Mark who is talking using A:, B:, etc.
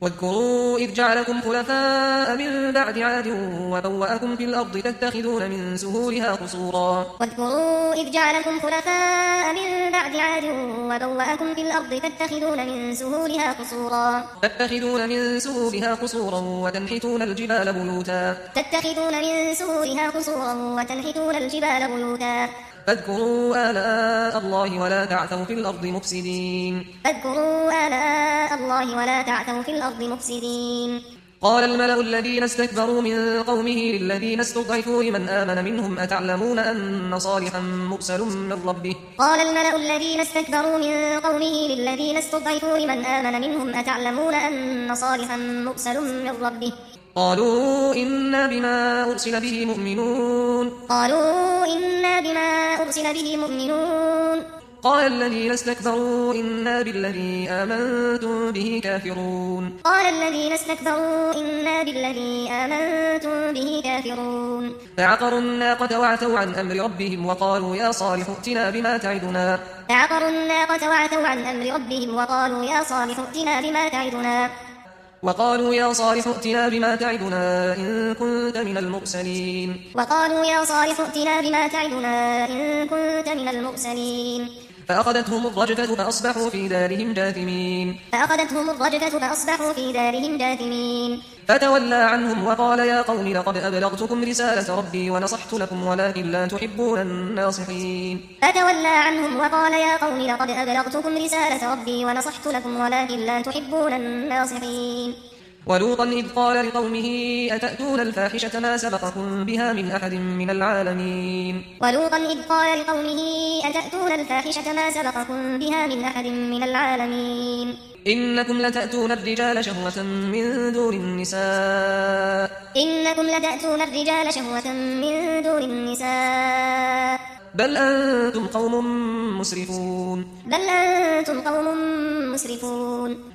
A: واذكروا إذ جعلكم خلفاء من بعد عاد وبوأكم في الأرض تتخذون من سهولها قصورا.
B: واذكروا إذ جعلكم خلفاء من بعد عاد وبوأكم في الأرض تتخذون من سهولها قصورا وتنحتون الجبال بيوتا فاذكروا آلاء الله ولا تعثوا في الأرض مفسدين. قال الملأ الذين استكبروا من قومه للذين استضعفوا لمن آمن منهم أتعلمون أن صالحا مرسل من ربه قالوا إنا بما أرسل به مؤمنون. قال الذين استكبروا إنا بالذي آمنتم به كافرون. فعقروا الناقة وعتوا عن أمر ربهم وقالوا يا صالح ائتنا بما تعدنا إن كنت من المرسلين. فأخذتهم الرجفة فأصبحوا في دارهم جاثمين. فتولى عنهم وقال يا قوم لقد أبلغتكم رسالة ربي ونصحت لكم ولكن لا تحبون الناصحين. ولوطا إذ قال لقومه أتأتون الفاحشة ما سبقكم بها من أحد من العالمين. إنكم لتأتون الرجال شهوة من دون النساء بل أنتم قوم مسرفون.